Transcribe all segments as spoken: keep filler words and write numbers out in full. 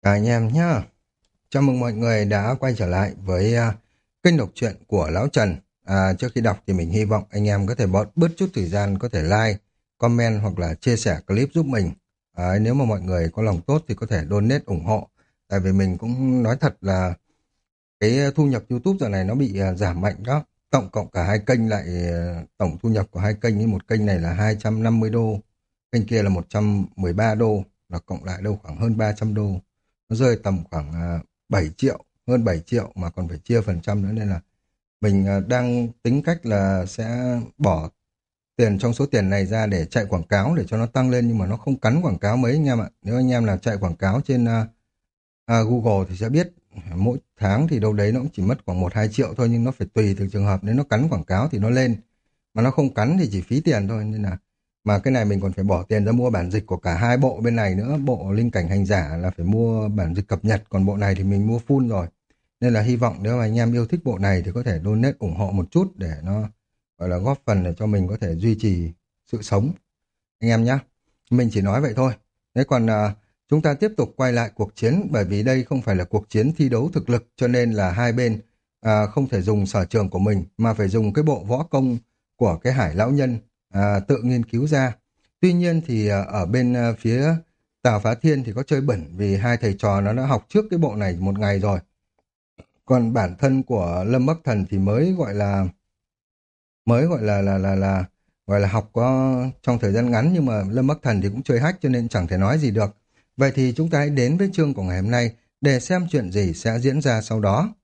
Cả anh em nhá. Chào mừng mọi người đã quay trở lại với à, kênh đọc truyện của Lão Trần. À, trước khi đọc thì mình hy vọng anh em có thể bớt bớt chút thời gian có thể like, comment hoặc là chia sẻ clip giúp mình. À, nếu mà mọi người có lòng tốt thì có thể donate ủng hộ. Tại vì mình cũng nói thật là cái thu nhập YouTube giờ này nó bị à, giảm mạnh đó. Tổng cộng cả hai kênh lại à, tổng thu nhập của hai kênh như một kênh này là hai trăm năm mươi đô, kênh kia là một trăm mười ba đô, là cộng lại đâu khoảng hơn ba trăm đô. Nó rơi tầm khoảng à, bảy triệu, hơn bảy triệu mà còn phải chia phần trăm nữa, nên là mình à, đang tính cách là sẽ bỏ tiền trong số tiền này ra để chạy quảng cáo để cho nó tăng lên, nhưng mà nó không cắn quảng cáo mấy anh em ạ. Nếu anh em là chạy quảng cáo trên à, à, Google thì sẽ biết mỗi tháng thì đâu đấy nó cũng chỉ mất khoảng một hai triệu thôi, nhưng nó phải tùy từng trường hợp, nếu nó cắn quảng cáo thì nó lên, mà nó không cắn thì chỉ phí tiền thôi. Nên là mà cái này mình còn phải bỏ tiền ra mua bản dịch của cả hai bộ bên này nữa. Bộ Linh Cảnh Hành Giả là phải mua bản dịch cập nhật, còn bộ này thì mình mua full rồi. Nên là hy vọng nếu mà anh em yêu thích bộ này thì có thể donate ủng hộ một chút để nó gọi là góp phần để cho mình có thể duy trì sự sống anh em nhé. Mình chỉ nói vậy thôi. Thế còn à, chúng ta tiếp tục quay lại cuộc chiến, bởi vì đây không phải là cuộc chiến thi đấu thực lực, cho nên là hai bên à, không thể dùng sở trường của mình mà phải dùng cái bộ võ công của cái Hải Lão Nhân à, tự nghiên cứu ra. Tuy nhiên thì à, ở bên à, phía Tào Phá Thiên thì có chơi bẩn, vì hai thầy trò nó đã học trước cái bộ này một ngày rồi. Còn bản thân của Lâm Bắc Thần thì mới gọi là mới gọi là là là là gọi là học có trong thời gian ngắn, nhưng mà Lâm Bắc Thần thì cũng chơi hack cho nên chẳng thể nói gì được. Vậy thì chúng ta hãy đến với chương của ngày hôm nay để xem chuyện gì sẽ diễn ra sau đó.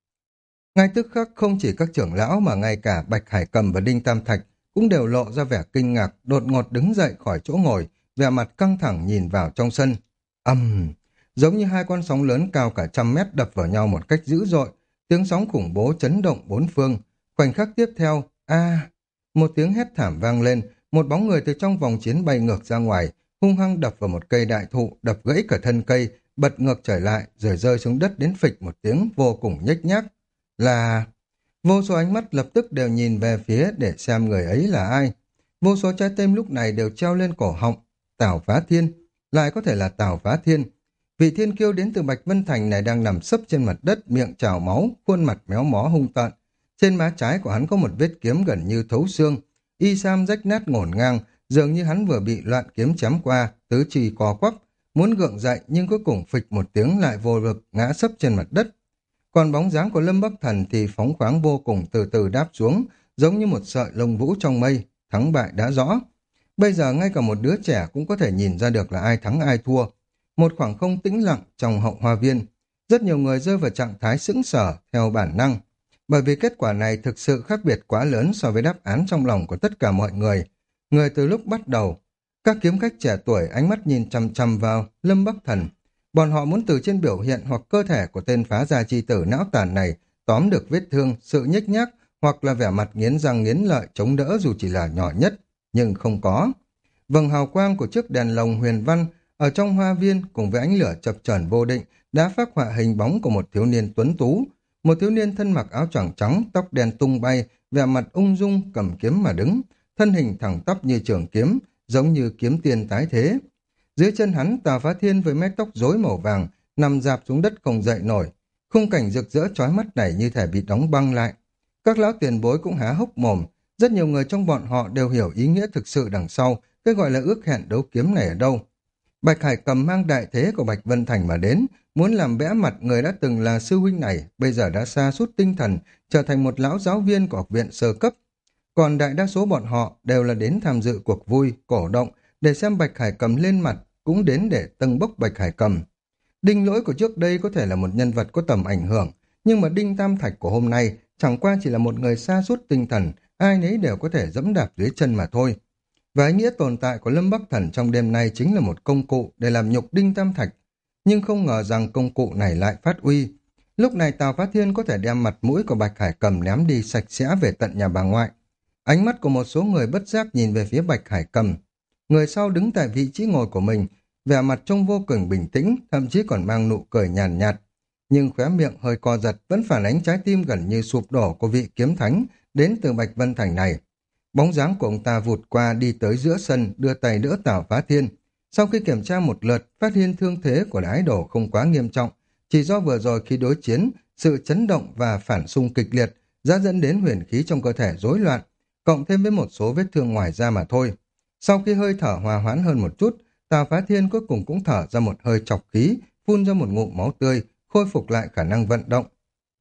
Ngay tức khắc không chỉ các trưởng lão mà ngay cả Bạch Hải Cầm và Đinh Tam Thạch cũng đều lộ ra vẻ kinh ngạc, đột ngột đứng dậy khỏi chỗ ngồi, vẻ mặt căng thẳng nhìn vào trong sân. Ầm, giống như hai con sóng lớn cao cả trăm mét đập vào nhau một cách dữ dội, tiếng sóng khủng bố chấn động bốn phương. Khoảnh khắc tiếp theo, a, một tiếng hét thảm vang lên, một bóng người từ trong vòng chiến bay ngược ra ngoài, hung hăng đập vào một cây đại thụ, đập gãy cả thân cây, bật ngược trở lại rồi rơi xuống đất đến phịch một tiếng vô cùng nhếch nhác. Là... Vô số ánh mắt lập tức đều nhìn về phía để xem người ấy là ai. Vô số trái tim lúc này đều treo lên cổ họng. Tào Phá Thiên, lại có thể là Tào Phá Thiên. Vị thiên kiêu đến từ Bạch Vân Thành này đang nằm sấp trên mặt đất, miệng trào máu, khuôn mặt méo mó hung tợn. Trên má trái của hắn có một vết kiếm gần như thấu xương, y sam rách nát ngổn ngang, dường như hắn vừa bị loạn kiếm chém qua, tứ chi co quắp, muốn gượng dậy nhưng cuối cùng phịch một tiếng lại vô lực ngã sấp trên mặt đất. Còn bóng dáng của Lâm Bắc Thần thì phóng khoáng vô cùng, từ từ đáp xuống, giống như một sợi lông vũ trong mây, thắng bại đã rõ. Bây giờ ngay cả một đứa trẻ cũng có thể nhìn ra được là ai thắng ai thua. Một khoảng không tĩnh lặng trong hậu hoa viên, rất nhiều người rơi vào trạng thái sững sờ theo bản năng, bởi vì kết quả này thực sự khác biệt quá lớn so với đáp án trong lòng của tất cả mọi người. Người từ lúc bắt đầu, các kiếm khách trẻ tuổi ánh mắt nhìn chăm chăm vào Lâm Bắc Thần. Bọn họ muốn từ trên biểu hiện hoặc cơ thể của tên phá gia chi tử não tàn này tóm được vết thương, sự nhếch nhác hoặc là vẻ mặt nghiến răng nghiến lợi chống đỡ dù chỉ là nhỏ nhất, nhưng không có. Vầng hào quang của chiếc đèn lồng huyền văn ở trong hoa viên cùng với ánh lửa chập chờn vô định đã phác họa hình bóng của một thiếu niên tuấn tú, một thiếu niên thân mặc áo choàng trắng, tóc đen tung bay, vẻ mặt ung dung cầm kiếm mà đứng, thân hình thẳng tắp như trường kiếm, giống như kiếm tiên tái thế. Dưới chân hắn, Tào Phá Thiên với mái tóc rối màu vàng nằm dạp xuống đất không dậy nổi. Khung cảnh rực rỡ chói mắt này như thể bị đóng băng lại. Các lão tiền bối cũng há hốc mồm. Rất nhiều người trong bọn họ đều hiểu ý nghĩa thực sự đằng sau cái gọi là ước hẹn đấu kiếm này ở đâu. Bạch Hải Cầm mang đại thế của Bạch Vân Thành mà đến, muốn làm bẽ mặt người đã từng là sư huynh này, bây giờ đã sa sút tinh thần, trở thành một lão giáo viên của học viện sơ cấp. Còn đại đa số bọn họ đều là đến tham dự cuộc vui, cổ động, để xem Bạch Hải Cầm lên mặt, cũng đến để tâng bốc Bạch Hải Cầm. Đinh Lỗi của trước đây có thể là một nhân vật có tầm ảnh hưởng, nhưng mà Đinh Tam Thạch của hôm nay chẳng qua chỉ là một người sa sút tinh thần, ai nấy đều có thể dẫm đạp dưới chân mà thôi. Và ý nghĩa tồn tại của Lâm Bắc Thần trong đêm nay chính là một công cụ để làm nhục Đinh Tam Thạch, nhưng không ngờ rằng công cụ này lại phát uy. Lúc này Tào Phá Thiên có thể đem mặt mũi của Bạch Hải Cầm ném đi sạch sẽ về tận nhà bà ngoại. Ánh mắt của một số người bất giác nhìn về phía Bạch Hải Cầm. Người sau đứng tại vị trí ngồi của mình, vẻ mặt trông vô cùng bình tĩnh, thậm chí còn mang nụ cười nhàn nhạt, nhạt. Nhưng khóe miệng hơi co giật vẫn phản ánh trái tim gần như sụp đổ của vị kiếm thánh đến từ Bạch Vân Thành này. Bóng dáng của ông ta vụt qua đi tới giữa sân, đưa tay đỡ Tào Phá Thiên. Sau khi kiểm tra một lượt, phát hiện thương thế của ái đồ không quá nghiêm trọng, chỉ do vừa rồi khi đối chiến, sự chấn động và phản xung kịch liệt đã dẫn đến huyền khí trong cơ thể rối loạn, cộng thêm với một số vết thương ngoài da mà thôi. Sau khi hơi thở hòa hoãn hơn một chút, Tào Phá Thiên cuối cùng cũng thở ra một hơi trọc khí, phun ra một ngụm máu tươi, khôi phục lại khả năng vận động.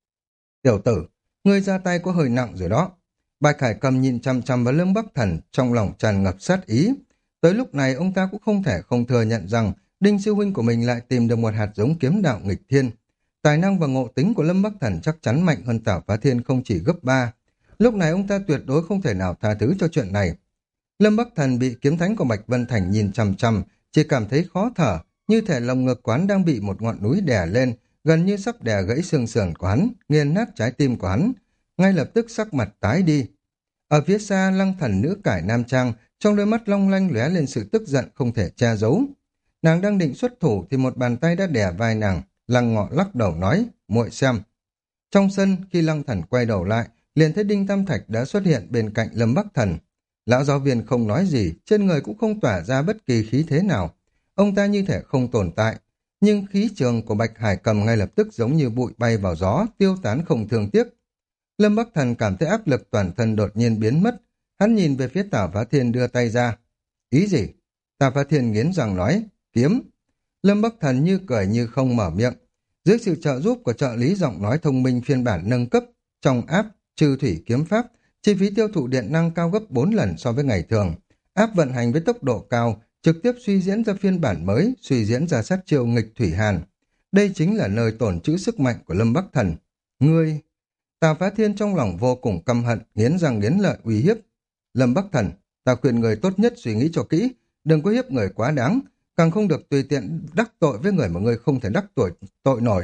Tiểu tử, ngươi ra tay có hơi nặng rồi đó. Bạch Hải Cầm nhìn chăm chăm vào Lương Bắc Thần, trong lòng tràn ngập sát ý. Tới lúc này ông ta cũng không thể không thừa nhận rằng Đinh sư huynh của mình lại tìm được một hạt giống kiếm đạo nghịch thiên. Tài năng và ngộ tính của Lâm Bắc Thần chắc chắn mạnh hơn Tào Phá Thiên không chỉ gấp ba. Lúc này ông ta tuyệt đối không thể nào tha thứ cho chuyện này. Lâm Bắc Thần bị kiếm thánh của Bạch Vân Thành nhìn chằm chằm, chỉ cảm thấy khó thở, như thể lồng ngực quán đang bị một ngọn núi đè lên, gần như sắp đè gãy xương sườn của hắn, nghiền nát trái tim của hắn. Ngay lập tức sắc mặt tái đi. Ở phía xa, Lăng Thần nữ cải nam trang, trong đôi mắt long lanh lóe lên sự tức giận không thể che giấu. Nàng đang định xuất thủ thì một bàn tay đã đè vai nàng, Lăng Ngọ lắc đầu nói, muội xem. Trong sân, khi Lăng Thần quay đầu lại, liền thấy Đinh Tam Thạch đã xuất hiện bên cạnh Lâm Bắc Thần. Lão giáo viên không nói gì, trên người cũng không tỏa ra bất kỳ khí thế nào. Ông ta như thể không tồn tại, nhưng khí trường của Bạch Hải Cầm ngay lập tức giống như bụi bay vào gió, tiêu tán không thương tiếc. Lâm Bắc Thần cảm thấy áp lực toàn thân đột nhiên biến mất, hắn nhìn về phía Tào Phá Thiên đưa tay ra. Ý gì? Tào Phá Thiên nghiến răng nói, kiếm. Lâm Bắc Thần như cười như không mở miệng. Dưới sự trợ giúp của trợ lý giọng nói thông minh phiên bản nâng cấp, trong áp trừ thủy kiếm pháp, chi phí tiêu thụ điện năng cao gấp bốn lần so với ngày thường. Áp vận hành với tốc độ cao, trực tiếp suy diễn ra phiên bản mới, suy diễn ra sát chiêu nghịch thủy hàn. Đây chính là nơi tổn trữ sức mạnh của Lâm Bắc Thần. Ngươi... Tào Phá Thiên trong lòng vô cùng căm hận, nghiến răng nghiến lợi uy hiếp. Lâm Bắc Thần, ta khuyên người tốt nhất suy nghĩ cho kỹ, đừng có hiếp người quá đáng, càng không được tùy tiện đắc tội với người mà ngươi không thể đắc tội tội nổi.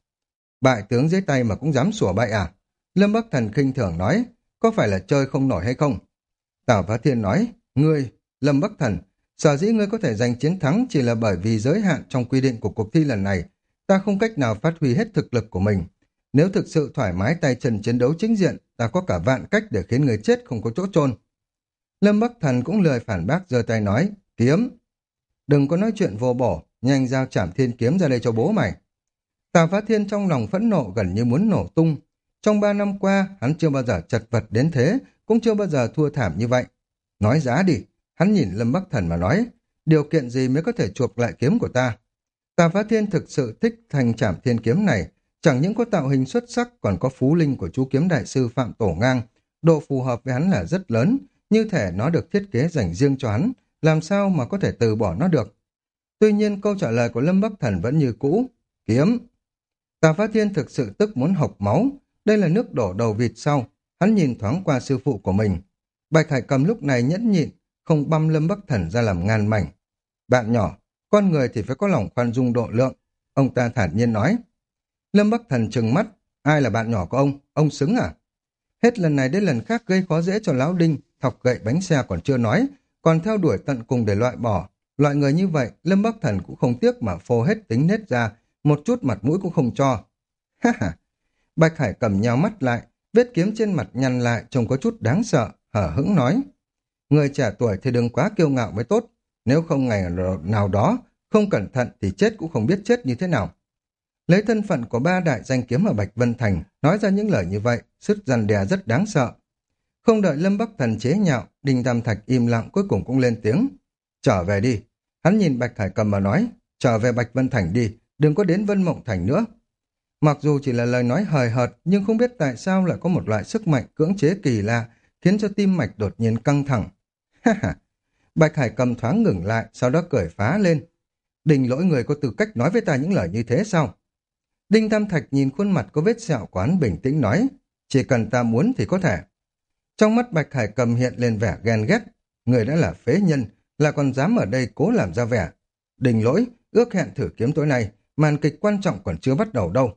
Bại tướng dưới tay mà cũng dám sủa bậy à? Lâm Bắc Thần khinh thường nói, có phải là chơi không nổi hay không? Tào Phá Thiên nói, ngươi, Lâm Bắc Thần, sở dĩ ngươi có thể giành chiến thắng chỉ là bởi vì giới hạn trong quy định của cuộc thi lần này, ta không cách nào phát huy hết thực lực của mình. Nếu thực sự thoải mái tay chân chiến đấu chính diện, ta có cả vạn cách để khiến người chết không có chỗ chôn. Lâm Bắc Thần cũng lười phản bác, giơ tay nói, kiếm. Đừng có nói chuyện vô bổ, nhanh giao Trảm Thiên kiếm ra đây cho bố mày. Tào Phá Thiên trong lòng phẫn nộ gần như muốn nổ tung. Trong ba năm qua, hắn chưa bao giờ chật vật đến thế, cũng chưa bao giờ thua thảm như vậy. Nói giá đi, hắn nhìn Lâm Bắc Thần mà nói, điều kiện gì mới có thể chuộc lại kiếm của ta? Tào Phá Thiên thực sự thích thành Trảm Thiên kiếm này, chẳng những có tạo hình xuất sắc còn có phú linh của chú kiếm đại sư Phạm Tổ Ngang, độ phù hợp với hắn là rất lớn, như thể nó được thiết kế dành riêng cho hắn, làm sao mà có thể từ bỏ nó được. Tuy nhiên câu trả lời của Lâm Bắc Thần vẫn như cũ, kiếm. Tào Phá Thiên thực sự tức muốn hộc máu, đây là nước đổ đầu vịt sau, hắn nhìn thoáng qua sư phụ của mình. Bạch Hải Cầm lúc này nhẫn nhịn, không băm Lâm Bắc Thần ra làm ngàn mảnh. Bạn nhỏ, con người thì phải có lòng khoan dung độ lượng, ông ta thản nhiên nói. Lâm Bắc Thần trừng mắt, ai là bạn nhỏ của ông, ông xứng à? Hết lần này đến lần khác gây khó dễ cho Lão Đinh, thọc gậy bánh xe còn chưa nói, còn theo đuổi tận cùng để loại bỏ. Loại người như vậy, Lâm Bắc Thần cũng không tiếc mà phô hết tính nết ra, một chút mặt mũi cũng không cho. Ha ha! Bạch Hải Cầm nhao mắt lại, vết kiếm trên mặt nhăn lại trông có chút đáng sợ, hở hững nói. Người trẻ tuổi thì đừng quá kiêu ngạo mới tốt, nếu không ngày nào đó, không cẩn thận thì chết cũng không biết chết như thế nào. Lấy thân phận của ba đại danh kiếm ở Bạch Vân Thành, nói ra những lời như vậy, sức răn đè rất đáng sợ. Không đợi Lâm Bắc Thần chế nhạo, Đinh Tam Thạch im lặng cuối cùng cũng lên tiếng. Trở về đi. Hắn nhìn Bạch Hải Cầm mà nói, trở về Bạch Vân Thành đi, đừng có đến Vân Mộng Thành nữa. Mặc dù chỉ là lời nói hời hợt, nhưng không biết tại sao lại có một loại sức mạnh cưỡng chế kỳ lạ, khiến cho tim mạch đột nhiên căng thẳng. Ha ha! Bạch Hải Cầm thoáng ngừng lại, sau đó cười phá lên. Đình Lỗi người có tư cách nói với ta những lời như thế sao? Đinh Tam Thạch nhìn khuôn mặt có vết sẹo của hắn bình tĩnh nói, chỉ cần ta muốn thì có thể. Trong mắt Bạch Hải Cầm hiện lên vẻ ghen ghét, người đã là phế nhân, là còn dám ở đây cố làm ra vẻ. Đình Lỗi, ước hẹn thử kiếm tối nay, màn kịch quan trọng còn chưa bắt đầu đâu.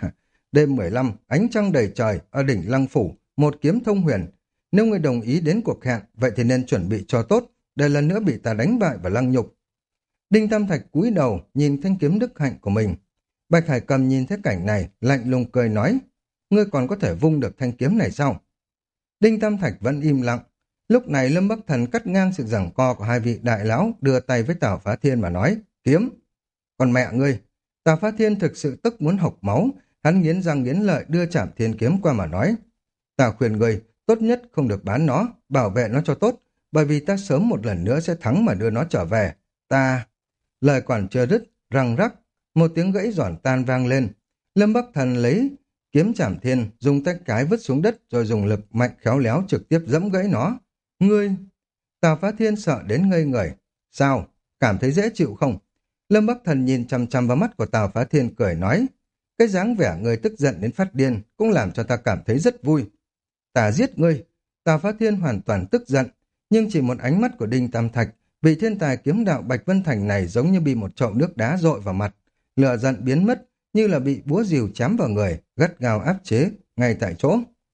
Đêm mười lăm, ánh trăng đầy trời, ở đỉnh Lăng Phủ, một kiếm thông huyền. Nếu người đồng ý đến cuộc hẹn, vậy thì nên chuẩn bị cho tốt, để lần nữa bị ta đánh bại và lăng nhục. Đinh Tam Thạch cúi đầu, nhìn thanh kiếm đức hạnh của mình. Bạch Hải Cầm nhìn thấy cảnh này, lạnh lùng cười nói, ngươi còn có thể vung được thanh kiếm này sao? Đinh Tam Thạch vẫn im lặng. Lúc này Lâm Bắc Thần cắt ngang sự giằng co của hai vị đại lão, đưa tay với Tào Phá Thiên mà nói, kiếm. Còn mẹ ngươi, Tào Phá Thiên thực sự tức muốn hộc máu, hắn nghiến răng nghiến lợi đưa Trảm Thiên kiếm qua mà nói, ta khuyên ngươi, tốt nhất không được bán nó, bảo vệ nó cho tốt, bởi vì ta sớm một lần nữa sẽ thắng mà đưa nó trở về. Ta... Lời còn chưa dứt, răng rắc, một tiếng gãy giòn tan vang lên. Lâm Bắc Thần lấy kiếm Trảm Thiên, dùng tay cái vứt xuống đất rồi dùng lực mạnh khéo léo trực tiếp giẫm gãy nó. Ngươi... Tào Phá Thiên sợ đến ngây người. Sao? Cảm thấy dễ chịu không? Lâm Bắc Thần nhìn chăm chăm vào mắt của Tào Phá Thiên cười nói, cái dáng vẻ người tức giận đến phát điên cũng làm cho ta cảm thấy rất vui. Ta giết ngươi. Tào Phá Thiên hoàn toàn tức giận, nhưng chỉ một ánh mắt của Đinh Tam Thạch, vị thiên tài kiếm đạo Bạch Vân Thành này giống như bị một chậu nước đá dội vào mặt, lửa giận biến mất như là bị búa rìu chém vào người, gắt gao áp chế ngay tại chỗ.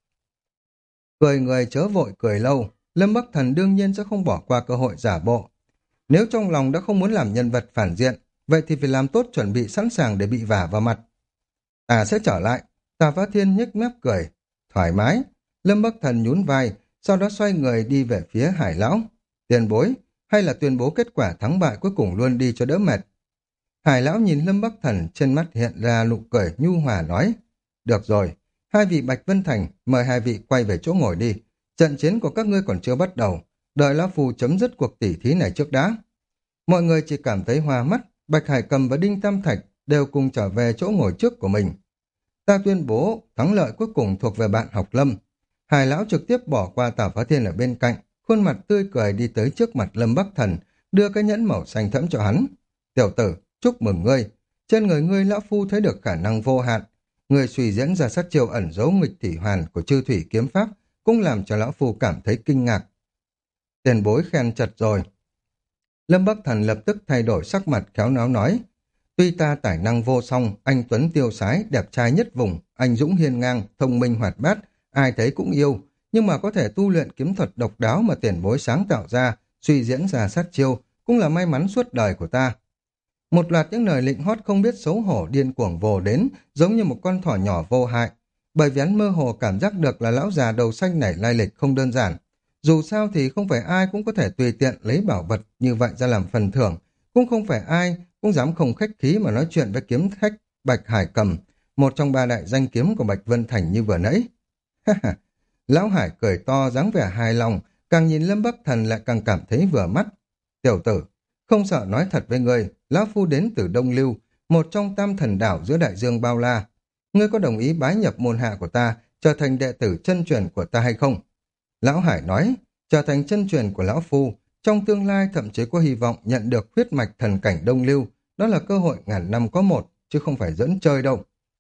Cười người chớ vội cười lâu, Lâm Bắc Thần đương nhiên sẽ không bỏ qua cơ hội giả bộ. Nếu trong lòng đã không muốn làm nhân vật phản diện, vậy thì phải làm tốt chuẩn bị sẵn sàng để bị vả vào mặt. À sẽ trở lại. Tào Phá Thiên nhếch mép cười. Thoải mái. Lâm Bắc Thần nhún vai, sau đó xoay người đi về phía Hải Lão. Tiền bối, hay là tuyên bố kết quả thắng bại cuối cùng luôn đi cho đỡ mệt. Hải Lão nhìn Lâm Bắc Thần, trên mắt hiện ra nụ cười nhu hòa nói. Được rồi, hai vị Bạch Vân Thành, mời hai vị quay về chỗ ngồi đi. Trận chiến của các ngươi còn chưa bắt đầu, đợi Lão Phu chấm dứt cuộc tỉ thí này trước đã. Mọi người chỉ cảm thấy hoa mắt, Bạch Hải Cầm và Đinh Tam Thạch đều cùng trở về chỗ ngồi trước của mình. Ta tuyên bố thắng lợi cuối cùng thuộc về bạn Học Lâm. Hải Lão trực tiếp bỏ qua Tào Phá Thiên ở bên cạnh, khuôn mặt tươi cười đi tới trước mặt Lâm Bắc Thần, đưa cái nhẫn màu xanh thẫm cho hắn. Tiểu tử, chúc mừng ngươi. Trên người ngươi Lão Phu thấy được khả năng vô hạn. Người suy diễn ra sát chiêu ẩn giấu nghịch thủy hoàn của chư thủy kiếm pháp cũng làm cho Lão Phu cảm thấy kinh ngạc. Tiền bối khen chật rồi. Lâm Bắc Thần lập tức thay đổi sắc mặt khéo léo nói, tuy ta tài năng vô song, anh tuấn tiêu sái, đẹp trai nhất vùng, anh dũng hiên ngang, thông minh hoạt bát, ai thấy cũng yêu, nhưng mà có thể tu luyện kiếm thuật độc đáo mà tiền bối sáng tạo ra, suy diễn ra sát chiêu, cũng là may mắn suốt đời của ta. Một loạt những lời lịnh hót không biết xấu hổ điên cuồng vồ đến, giống như một con thỏ nhỏ vô hại, bởi vì hắn mơ hồ cảm giác được là lão già đầu xanh này lai lịch không đơn giản. Dù sao thì không phải ai cũng có thể tùy tiện lấy bảo vật như vậy ra làm phần thưởng, cũng không phải ai cũng dám không khách khí mà nói chuyện với kiếm khách Bạch Hải Cầm, một trong ba đại danh kiếm của Bạch Vân Thành như vừa nãy. Lão Hải cười to dáng vẻ hài lòng, càng nhìn Lâm Bắc Thần lại càng cảm thấy vừa mắt. Tiểu tử, không sợ nói thật với ngươi, Lão Phu đến từ Đông Lưu, một trong tam thần đảo giữa đại dương bao la. Ngươi có đồng ý bái nhập môn hạ của ta, trở thành đệ tử chân truyền của ta hay không? Lão Hải nói, trở thành chân truyền của Lão Phu, trong tương lai thậm chí có hy vọng nhận được huyết mạch thần cảnh Đông Lưu, đó là cơ hội ngàn năm có một, chứ không phải dẫn chơi đâu.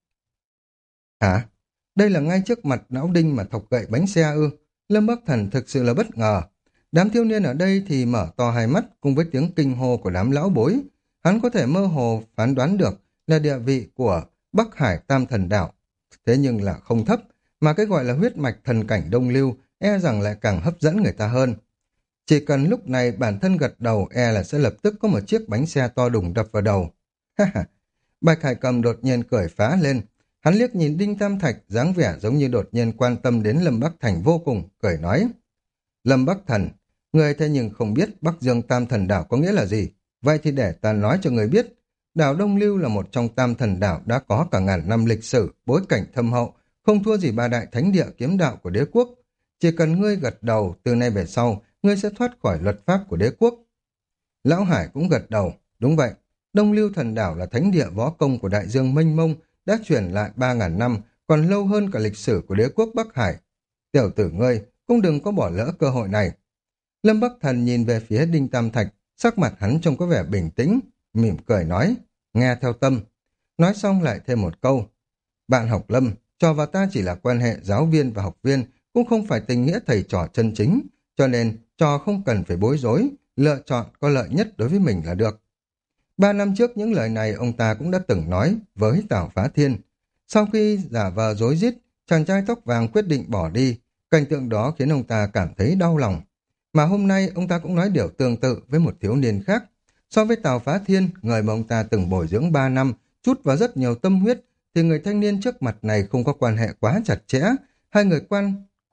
Hả? Đây là ngay trước mặt lão Đinh mà thọc gậy bánh xe ư? Lâm Bắc Thần thực sự là bất ngờ. Đám thiếu niên ở đây thì mở to hai mắt cùng với tiếng kinh hô của đám lão bối. Hắn có thể mơ hồ phán đoán được là địa vị của Bắc Hải Tam Thần Đảo. Thế nhưng là không thấp, mà cái gọi là huyết mạch thần cảnh Đông Lưu e rằng lại càng hấp dẫn người ta hơn. Chỉ cần lúc này bản thân gật đầu e là sẽ lập tức có một chiếc bánh xe to đùng đập vào đầu. Bạch Hải Cầm đột nhiên cười phá lên. Hắn liếc nhìn Đinh Tam Thạch dáng vẻ giống như đột nhiên quan tâm đến Lâm Bắc Thành vô cùng, cười nói. Lâm Bắc Thần, người thế nhưng không biết Bắc Dương Tam Thần Đảo có nghĩa là gì. Vậy thì để ta nói cho người biết. Đảo Đông Lưu là một trong tam thần đảo đã có cả ngàn năm lịch sử, bối cảnh thâm hậu, không thua gì ba đại thánh địa kiếm đạo của đế quốc. Chỉ cần ngươi gật đầu, từ nay về sau, ngươi sẽ thoát khỏi luật pháp của đế quốc. Lão Hải cũng gật đầu, đúng vậy. Đông Lưu Thần Đảo là thánh địa võ công của đại dương mênh mông, đã truyền lại ba ngàn năm, còn lâu hơn cả lịch sử của đế quốc Bắc Hải. Tiểu tử ngươi, cũng đừng có bỏ lỡ cơ hội này. Lâm Bắc Thần nhìn về phía Đinh Tam Thạch, sắc mặt hắn trông có vẻ bình tĩnh, mỉm cười nói, nghe theo tâm. Nói xong lại thêm một câu, bạn Học Lâm, trò và ta chỉ là quan hệ giáo viên và học viên, cũng không phải tình nghĩa thầy trò chân chính, cho nên trò không cần phải bối rối, lựa chọn có lợi nhất đối với mình là được. Ba năm trước những lời này ông ta cũng đã từng nói với Tào Phá Thiên. Sau khi giả vờ rối rít, chàng trai tóc vàng quyết định bỏ đi, cảnh tượng đó khiến ông ta cảm thấy đau lòng. Mà hôm nay ông ta cũng nói điều tương tự với một thiếu niên khác. So với Tào Phá Thiên, người mà ông ta từng bồi dưỡng ba năm, chút vào rất nhiều tâm huyết, thì người thanh niên trước mặt này không có quan hệ quá chặt chẽ, hai người quan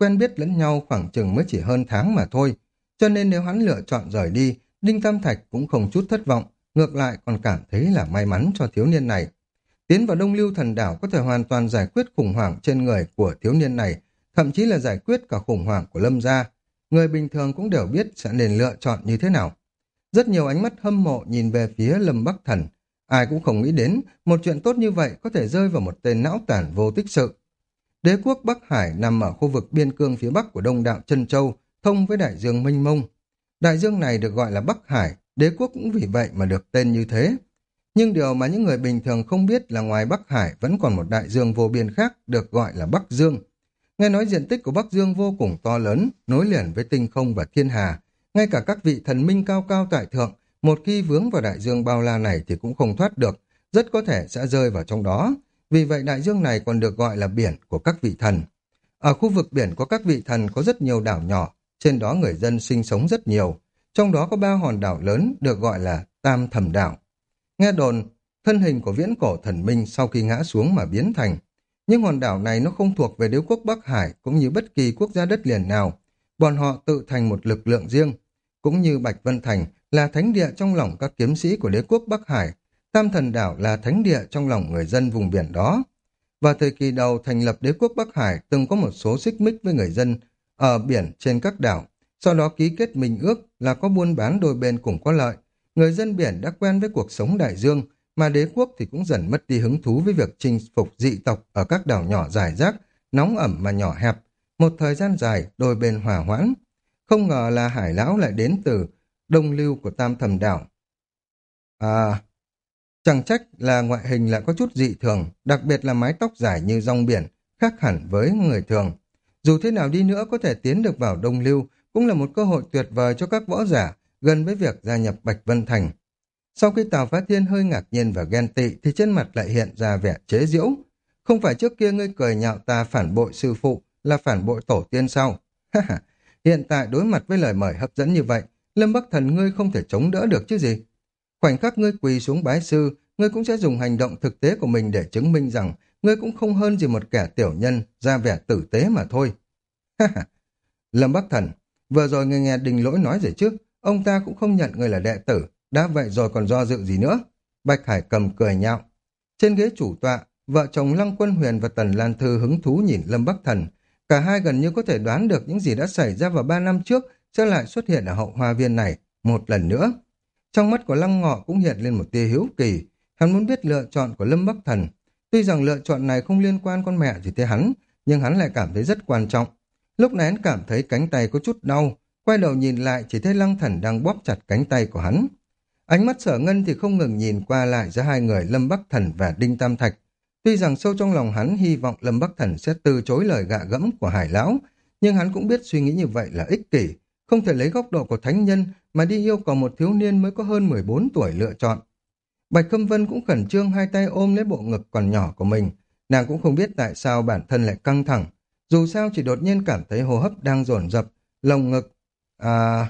quen biết lẫn nhau khoảng chừng mới chỉ hơn tháng mà thôi. Cho nên nếu hắn lựa chọn rời đi, Đinh Tam Thạch cũng không chút thất vọng, ngược lại còn cảm thấy là may mắn cho thiếu niên này. Tiến vào Đông Lưu Thần Đảo có thể hoàn toàn giải quyết khủng hoảng trên người của thiếu niên này, thậm chí là giải quyết cả khủng hoảng của Lâm gia. Người bình thường cũng đều biết sẽ nên lựa chọn như thế nào. Rất nhiều ánh mắt hâm mộ nhìn về phía Lâm Bắc Thần. Ai cũng không nghĩ đến một chuyện tốt như vậy có thể rơi vào một tên não tàn vô tích sự. Đế quốc Bắc Hải nằm ở khu vực biên cương phía bắc của Đông Đạo Chân Châu, thông với đại dương mênh mông. Đại dương này được gọi là Bắc Hải, đế quốc cũng vì vậy mà được tên như thế. Nhưng điều mà những người bình thường không biết là ngoài Bắc Hải vẫn còn một đại dương vô biên khác được gọi là Bắc Dương. Nghe nói diện tích của Bắc Dương vô cùng to lớn, nối liền với tinh không và thiên hà. Ngay cả các vị thần minh cao cao tại thượng, một khi vướng vào đại dương bao la này thì cũng không thoát được, rất có thể sẽ rơi vào trong đó. Vì vậy đại dương này còn được gọi là biển của các vị thần. Ở khu vực biển của các vị thần có rất nhiều đảo nhỏ, trên đó người dân sinh sống rất nhiều. Trong đó có ba hòn đảo lớn được gọi là Tam Thầm Đảo. Nghe đồn, thân hình của viễn cổ thần minh sau khi ngã xuống mà biến thành. Nhưng hòn đảo này nó không thuộc về đế quốc Bắc Hải cũng như bất kỳ quốc gia đất liền nào. Bọn họ tự thành một lực lượng riêng. Cũng như Bạch Vân Thành là thánh địa trong lòng các kiếm sĩ của đế quốc Bắc Hải, Tam Thần Đảo là thánh địa trong lòng người dân vùng biển đó. Vào thời kỳ đầu thành lập đế quốc Bắc Hải từng có một số xích mích với người dân ở biển trên các đảo, sau đó ký kết minh ước là có buôn bán đôi bên cùng có lợi. Người dân biển đã quen với cuộc sống đại dương, mà đế quốc thì cũng dần mất đi hứng thú với việc chinh phục dị tộc ở các đảo nhỏ rải rác, nóng ẩm mà nhỏ hẹp. Một thời gian dài, đôi bên hòa hoãn. Không ngờ là Hải Lão lại đến từ Đông Lưu của Tam Thầm Đảo. À, chẳng trách là ngoại hình lại có chút dị thường, đặc biệt là mái tóc dài như rong biển, khác hẳn với người thường. Dù thế nào đi nữa có thể tiến được vào Đông Lưu cũng là một cơ hội tuyệt vời cho các võ giả gần với việc gia nhập Bạch Vân Thành. Sau khi Tào Phá Thiên hơi ngạc nhiên và ghen tị thì trên mặt lại hiện ra vẻ chế giễu. Không phải trước kia ngươi cười nhạo ta phản bội sư phụ là phản bội tổ tiên sao? Hiện tại đối mặt với lời mời hấp dẫn như vậy, Lâm Bắc Thần ngươi không thể chống đỡ được chứ gì. Khoảnh khắc ngươi quỳ xuống bái sư, ngươi cũng sẽ dùng hành động thực tế của mình để chứng minh rằng ngươi cũng không hơn gì một kẻ tiểu nhân, ra vẻ tử tế mà thôi. Lâm Bắc Thần, vừa rồi ngươi nghe Đình Lỗi nói rồi chứ, ông ta cũng không nhận ngươi là đệ tử, đã vậy rồi còn do dự gì nữa. Bạch Hải Cầm cười nhạo. Trên ghế chủ tọa, vợ chồng Lăng Quân Huyền và Tần Lan Thư hứng thú nhìn Lâm Bắc Thần. Cả hai gần như có thể đoán được những gì đã xảy ra vào ba năm trước sẽ lại xuất hiện ở hậu hoa viên này một lần nữa. Trong mắt của Lăng Ngọ cũng hiện lên một tia hiếu kỳ. Hắn muốn biết lựa chọn của Lâm Bắc Thần. Tuy rằng lựa chọn này không liên quan con mẹ gì tới hắn, nhưng hắn lại cảm thấy rất quan trọng. Lúc này hắn cảm thấy cánh tay có chút đau, quay đầu nhìn lại chỉ thấy Lăng Thần đang bóp chặt cánh tay của hắn. Ánh mắt Sở Ngân thì không ngừng nhìn qua lại giữa hai người Lâm Bắc Thần và Đinh Tam Thạch. Tuy rằng sâu trong lòng hắn hy vọng Lâm Bắc Thần sẽ từ chối lời gạ gẫm của Hải Lão, nhưng hắn cũng biết suy nghĩ như vậy là ích kỷ, không thể lấy góc độ của thánh nhân mà đi yêu cầu một thiếu niên mới có hơn mười bốn tuổi lựa chọn. Bạch Khâm Vân cũng khẩn trương hai tay ôm lấy bộ ngực còn nhỏ của mình, nàng cũng không biết tại sao bản thân lại căng thẳng, dù sao chỉ đột nhiên cảm thấy hô hấp đang dồn dập, lồng ngực, à...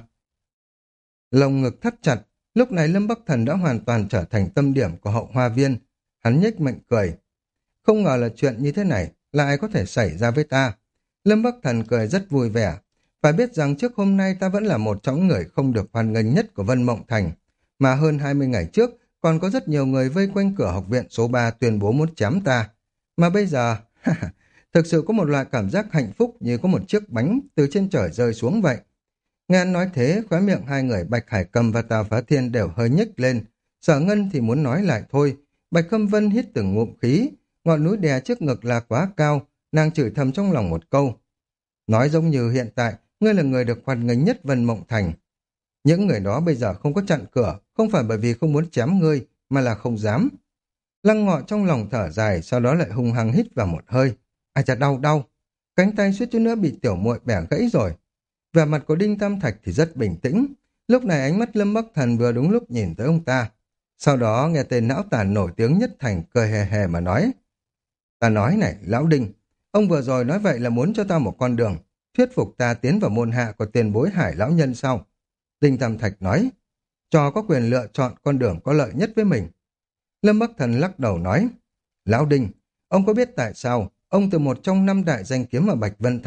lồng ngực thắt chặt. Lúc này Lâm Bắc Thần đã hoàn toàn trở thành tâm điểm của hậu hoa viên. Hắn nhếch miệng cười. Không ngờ là chuyện như thế này lại có thể xảy ra với ta. Lâm Bắc Thần cười rất vui vẻ. Phải biết rằng trước hôm nay ta vẫn là một trong những người không được hoan nghênh nhất của Vân Mộng Thành. Mà hơn hai mươi ngày trước còn có rất nhiều người vây quanh cửa học viện số ba tuyên bố muốn chém ta. Mà bây giờ, thực sự có một loại cảm giác hạnh phúc như có một chiếc bánh từ trên trời rơi xuống vậy. Nghe anh nói thế, khóe miệng hai người Bạch Hải Cầm và Tào Phá Thiên đều hơi nhếch lên. Sở Ngân thì muốn nói lại thôi. Bạch Khâm Vân hít từng ngụm khí, ngọn núi đè trước ngực là quá cao, nàng chửi thầm trong lòng một câu. Nói giống như hiện tại, ngươi là người được hoan nghênh nhất Vân Mộng Thành. Những người đó bây giờ không có chặn cửa, không phải bởi vì không muốn chém ngươi, mà là không dám. Lăng Ngọ trong lòng thở dài, sau đó lại hung hăng hít vào một hơi. Ai chà, đau đau, cánh tay suýt chút nữa bị tiểu muội bẻ gãy rồi. Vẻ mặt của Đinh Tam Thạch thì rất bình tĩnh. Lúc này ánh mắt Lâm Bắc Thần vừa đúng lúc nhìn tới ông ta. Sau đó nghe tên não tàn nổi tiếng nhất thành cười hề hề mà nói. Ta nói này, lão Đinh, ông vừa rồi nói vậy là muốn cho ta một con đường, thuyết phục ta tiến vào môn hạ của tiền bối Hải lão nhân sau. Đinh Tam Thạch nói, cho có quyền lựa chọn con đường có lợi nhất với mình. Lâm Bắc Thần lắc đầu nói, lão Đinh, ông có biết tại sao ông từ một trong năm đại danh kiếm ở Bạch Vân Thành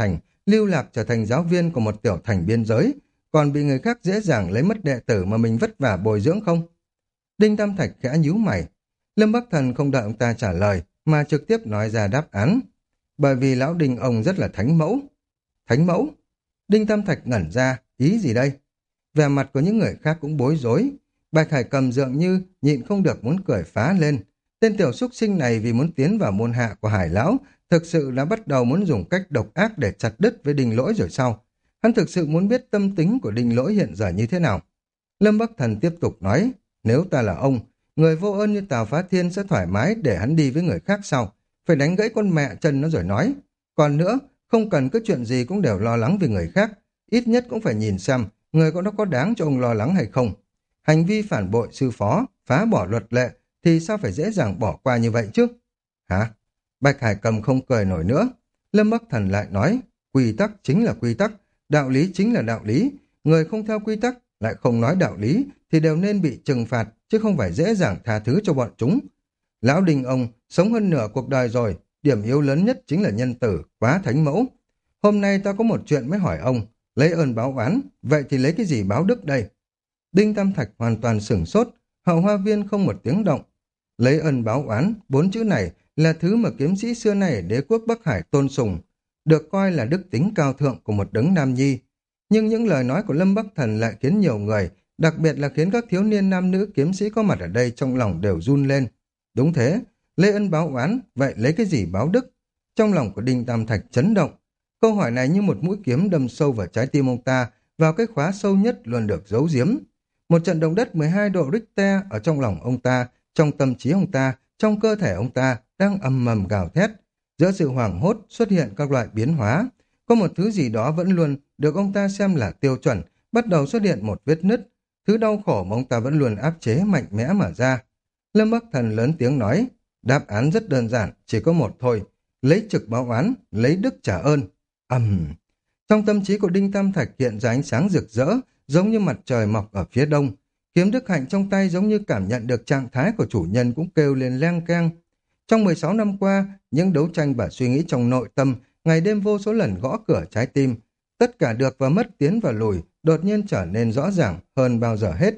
lưu lạc trở thành giáo viên của một tiểu thành biên giới, còn bị người khác dễ dàng lấy mất đệ tử mà mình vất vả bồi dưỡng không? Đinh Tam Thạch khẽ nhíu mày. Lâm Bắc Thần không đợi ông ta trả lời, mà trực tiếp nói ra đáp án. Bởi vì lão Đinh ông rất là thánh mẫu. Thánh mẫu? Đinh Tam Thạch ngẩn ra, ý gì đây? Vẻ mặt của những người khác cũng bối rối. Bạch Hải Cầm dường như nhịn không được muốn cười phá lên. Tên tiểu súc sinh này vì muốn tiến vào môn hạ của Hải lão, thực sự đã bắt đầu muốn dùng cách độc ác để chặt đứt với Đinh Lỗi rồi sao? Hắn thực sự muốn biết tâm tính của Đinh Lỗi hiện giờ như thế nào. Lâm Bắc Thần tiếp tục nói, nếu ta là ông, người vô ơn như Tào Phá Thiên sẽ thoải mái để hắn đi với người khác sao? Phải đánh gãy con mẹ chân nó rồi nói. Còn nữa, không cần cứ chuyện gì cũng đều lo lắng vì người khác. Ít nhất cũng phải nhìn xem người có nó có đáng cho ông lo lắng hay không. Hành vi phản bội sư phó, phá bỏ luật lệ thì sao phải dễ dàng bỏ qua như vậy chứ? Hả? Bạch Hải Cầm không cười nổi nữa. Lâm Bắc Thần lại nói, quy tắc chính là quy tắc, đạo lý chính là đạo lý. Người không theo quy tắc, lại không nói đạo lý, thì đều nên bị trừng phạt, chứ không phải dễ dàng tha thứ cho bọn chúng. Lão Đình ông sống hơn nửa cuộc đời rồi, điểm yếu lớn nhất chính là nhân tử, quá thánh mẫu. Hôm nay ta có một chuyện mới hỏi ông, lấy ơn báo oán, vậy thì lấy cái gì báo đức đây? Đinh Tam Thạch hoàn toàn sửng sốt, Hậu Hoa Viên không một tiếng động. Lấy ơn báo oán, bốn chữ này là thứ mà kiếm sĩ xưa nay ở đế quốc Bắc Hải tôn sùng, được coi là đức tính cao thượng của một đấng nam nhi. Nhưng những lời nói của Lâm Bắc Thần lại khiến nhiều người, đặc biệt là khiến các thiếu niên nam nữ kiếm sĩ có mặt ở đây trong lòng đều run lên. Đúng thế, lấy ân báo oán, vậy lấy cái gì báo đức? Trong lòng của Đinh Tam Thạch chấn động. Câu hỏi này như một mũi kiếm đâm sâu vào trái tim ông ta, vào cái khóa sâu nhất luôn được giấu giếm. Một trận động đất mười hai độ Richter ở trong lòng ông ta, trong tâm trí ông ta, trong cơ thể ông ta đang ầm ầm gào thét. Giữa sự hoảng hốt xuất hiện các loại biến hóa. Có một thứ gì đó vẫn luôn được ông ta xem là tiêu chuẩn, bắt đầu xuất hiện một vết nứt. Thứ đau khổ mà ông ta vẫn luôn áp chế mạnh mẽ mở ra. Lâm Bắc Thần lớn tiếng nói, đáp án rất đơn giản, chỉ có một thôi. Lấy trực báo oán, lấy đức trả ơn. Ầm. Trong tâm trí của Đinh Tam Thạch hiện ra ánh sáng rực rỡ, giống như mặt trời mọc ở phía đông. Kiếm Đức Hạnh trong tay giống như cảm nhận được trạng thái của chủ nhân cũng kêu lên leng keng. Trong mười sáu năm qua, những đấu tranh và suy nghĩ trong nội tâm, ngày đêm vô số lần gõ cửa trái tim, tất cả được và mất tiến và lùi, đột nhiên trở nên rõ ràng hơn bao giờ hết.